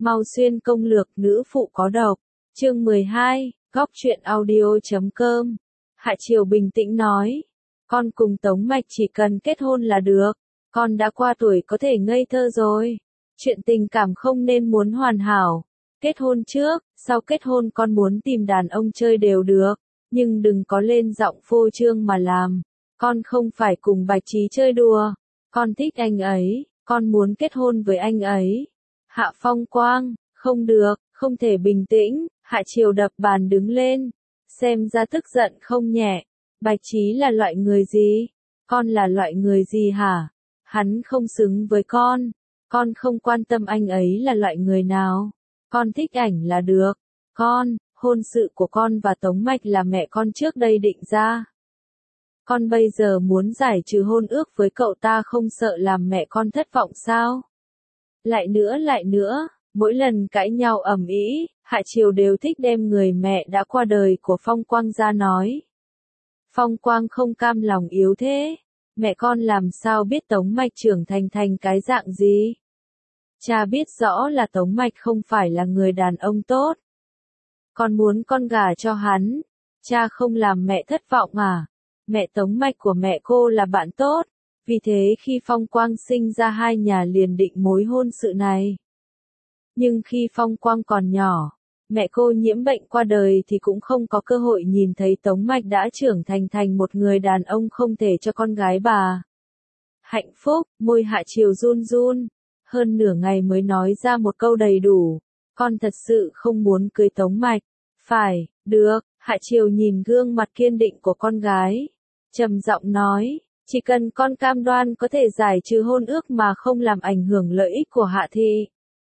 Mau xuyên công lược nữ phụ có độc. Chương 12, góc truyện audio.com. Hạ Triều bình tĩnh nói. Con cùng Tống Mạch chỉ cần kết hôn là được. Con đã qua tuổi có thể ngây thơ rồi. Chuyện tình cảm không nên muốn hoàn hảo. Kết hôn trước, sau kết hôn con muốn tìm đàn ông chơi đều được. Nhưng đừng có lên giọng phô trương mà làm. Con không phải cùng Bạch Trí chơi đùa. Con thích anh ấy, con muốn kết hôn với anh ấy. Hạ Phong Quang, không được, không thể bình tĩnh. Hạ Triều đập bàn đứng lên. Xem ra tức giận không nhẹ. Bạch Trí là loại người gì? Con là loại người gì hả? Hắn không xứng với con. Con không quan tâm anh ấy là loại người nào. Con thích ảnh là được. Hôn sự của con và Tống Mạch là mẹ con trước đây định ra. Con bây giờ muốn giải trừ hôn ước với cậu ta không sợ làm mẹ con thất vọng sao? Lại nữa, mỗi lần cãi nhau ầm ĩ, Hạ Triều đều thích đem người mẹ đã qua đời của Phong Quang ra nói. Phong Quang không cam lòng yếu thế. Mẹ con làm sao biết Tống Mạch trưởng thành cái dạng gì? Cha biết rõ là Tống Mạch không phải là người đàn ông tốt. Con muốn con gả cho hắn. Cha không làm mẹ thất vọng à? Mẹ Tống Mạch của mẹ cô là bạn tốt. Vì thế khi Phong Quang sinh ra hai nhà liền định mối hôn sự này. Nhưng khi Phong Quang còn nhỏ, mẹ cô nhiễm bệnh qua đời thì cũng không có cơ hội nhìn thấy Tống Mạch đã trưởng thành một người đàn ông không thể cho con gái bà. Hạnh phúc, môi Hạ Triều run run, hơn nửa ngày mới nói ra một câu đầy đủ. Con thật sự không muốn cưới Tống Mạch. Phải, được, Hạ Triều nhìn gương mặt kiên định của con gái. Trầm giọng nói, chỉ cần con cam đoan có thể giải trừ hôn ước mà không làm ảnh hưởng lợi ích của Hạ Thị.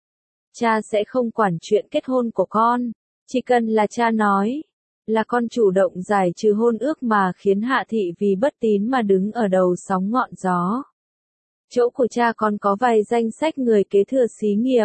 Cha sẽ không quản chuyện kết hôn của con. Chỉ cần là cha nói, là con chủ động giải trừ hôn ước mà khiến Hạ Thị vì bất tín mà đứng ở đầu sóng ngọn gió. Chỗ của cha con có vài danh sách người kế thừa xí nghiệp.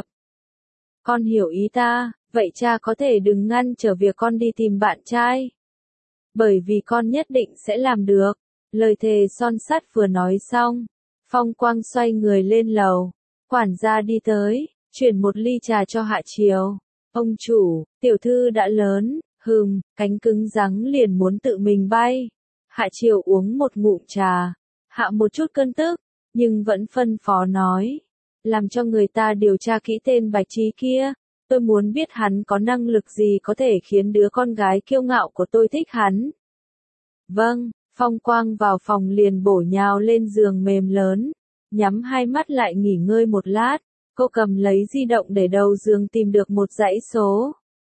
Con hiểu ý ta, vậy cha có thể đừng ngăn trở việc con đi tìm bạn trai. Bởi vì con nhất định sẽ làm được. Lời thề son sắt vừa nói xong, Phong Quang xoay người lên lầu. Quản gia đi tới, chuyển một ly trà cho Hạ Triều. Ông chủ, tiểu thư đã lớn, cánh cứng rắn liền muốn tự mình bay. Hạ Triều uống một ngụm trà, hạ một chút cơn tức, nhưng vẫn phân phó nói. Làm cho người ta điều tra kỹ tên Bạch Trí kia. Tôi muốn biết hắn có năng lực gì có thể khiến đứa con gái kiêu ngạo của tôi thích hắn. Vâng, Phong Quang vào phòng liền bổ nhào lên giường mềm lớn, nhắm hai mắt lại nghỉ ngơi một lát. Cô cầm lấy di động để đầu giường tìm được một dãy số.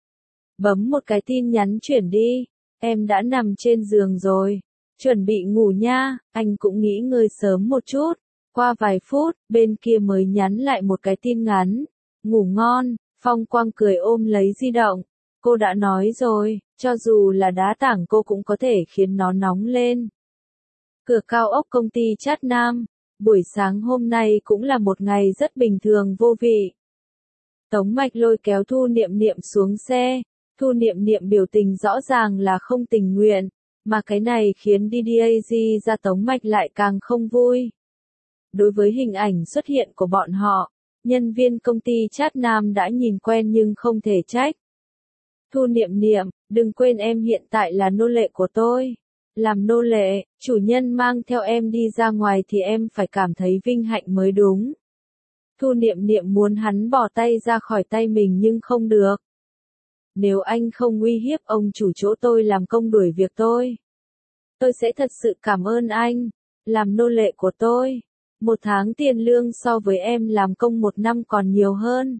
Bấm một cái tin nhắn chuyển đi. Em đã nằm trên giường rồi. Chuẩn bị ngủ nha, anh cũng nghỉ ngơi sớm một chút. Qua vài phút, bên kia mới nhắn lại một cái tin ngắn. Ngủ ngon, Phong Quang cười ôm lấy di động. Cô đã nói rồi, cho dù là đá tảng cô cũng có thể khiến nó nóng lên. Cửa cao ốc công ty Chát Nam. Buổi sáng hôm nay cũng là một ngày rất bình thường vô vị. Tống Mạch lôi kéo Thu Niệm Niệm xuống xe. Thu Niệm Niệm biểu tình rõ ràng là không tình nguyện, mà cái này khiến DDAG ra Tống Mạch lại càng không vui. Đối với hình ảnh xuất hiện của bọn họ, nhân viên công ty Chát Nam đã nhìn quen nhưng không thể trách. Thu Niệm Niệm, đừng quên em hiện tại là nô lệ của tôi. Làm nô lệ, chủ nhân mang theo em đi ra ngoài thì em phải cảm thấy vinh hạnh mới đúng. Thu Niệm Niệm muốn hắn bỏ tay ra khỏi tay mình nhưng không được. Nếu anh không uy hiếp ông chủ chỗ tôi làm công đuổi việc tôi sẽ thật sự cảm ơn anh. Làm nô lệ của tôi, 1 tháng tiền lương so với em làm công 1 năm còn nhiều hơn.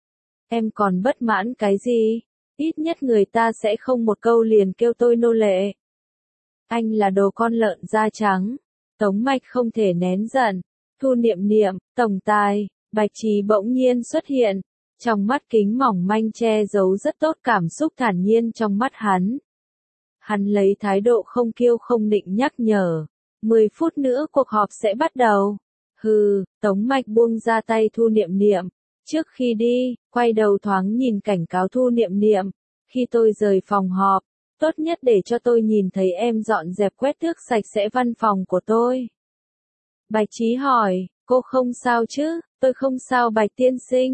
Em còn bất mãn cái gì? Ít nhất người ta sẽ không một câu liền kêu tôi nô lệ. Anh là đồ con lợn da trắng. Tống Mạch không thể nén giận. Thu Niệm Niệm, tổng tài, Bạch Trí bỗng nhiên xuất hiện. Trong mắt kính mỏng manh che giấu rất tốt cảm xúc thản nhiên trong mắt hắn. Hắn lấy thái độ không kiêu không nịnh nhắc nhở. 10 phút nữa cuộc họp sẽ bắt đầu. Tống Mạch buông ra tay Thu Niệm Niệm. Trước khi đi, quay đầu thoáng nhìn cảnh cáo Thu Niệm Niệm. Khi tôi rời phòng họp, tốt nhất để cho tôi nhìn thấy em dọn dẹp quét tước sạch sẽ văn phòng của tôi. Bạch Trí hỏi, cô không sao chứ? Tôi không sao Bạch tiên sinh.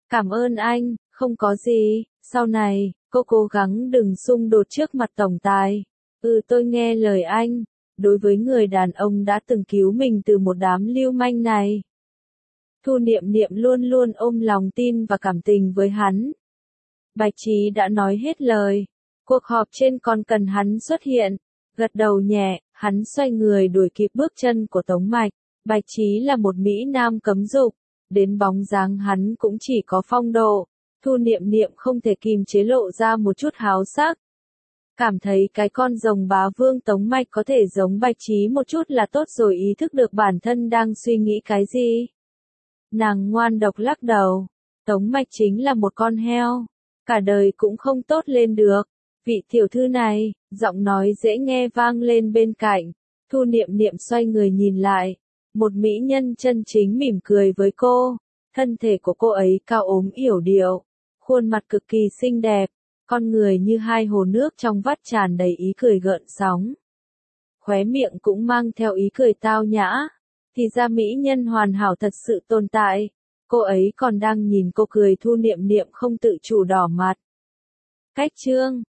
Cảm ơn anh, không có gì, sau này, cô cố gắng đừng xung đột trước mặt tổng tài. Tôi nghe lời anh. Đối với người đàn ông đã từng cứu mình từ một đám lưu manh này, Thu Niệm Niệm luôn luôn ôm lòng tin và cảm tình với hắn. Bạch Trí đã nói hết lời. Cuộc họp trên còn cần hắn xuất hiện. Gật đầu nhẹ, hắn xoay người đuổi kịp bước chân của Tống Mạch. Bạch Trí là một Mỹ Nam cấm dục. Đến bóng dáng hắn cũng chỉ có phong độ. Thu Niệm Niệm không thể kìm chế lộ ra một chút háo sắc. Cảm thấy cái con rồng bá vương Tống Mạch có thể giống Bạch Trí một chút là tốt rồi, ý thức được bản thân đang suy nghĩ cái gì. Nàng ngoan độc lắc đầu. Tống Mạch chính là một con heo. Cả đời cũng không tốt lên được. Vị tiểu thư này, giọng nói dễ nghe vang lên bên cạnh. Thu Niệm Niệm xoay người nhìn lại. Một mỹ nhân chân chính mỉm cười với cô. Thân thể của cô ấy cao ốm yểu điệu. Khuôn mặt cực kỳ xinh đẹp. Con người như hai hồ nước trong vắt tràn đầy ý cười gợn sóng. Khóe miệng cũng mang theo ý cười tao nhã. Thì ra mỹ nhân hoàn hảo thật sự tồn tại. Cô ấy còn đang nhìn cô cười. Thu Niệm Niệm không tự chủ đỏ mặt. Cách chương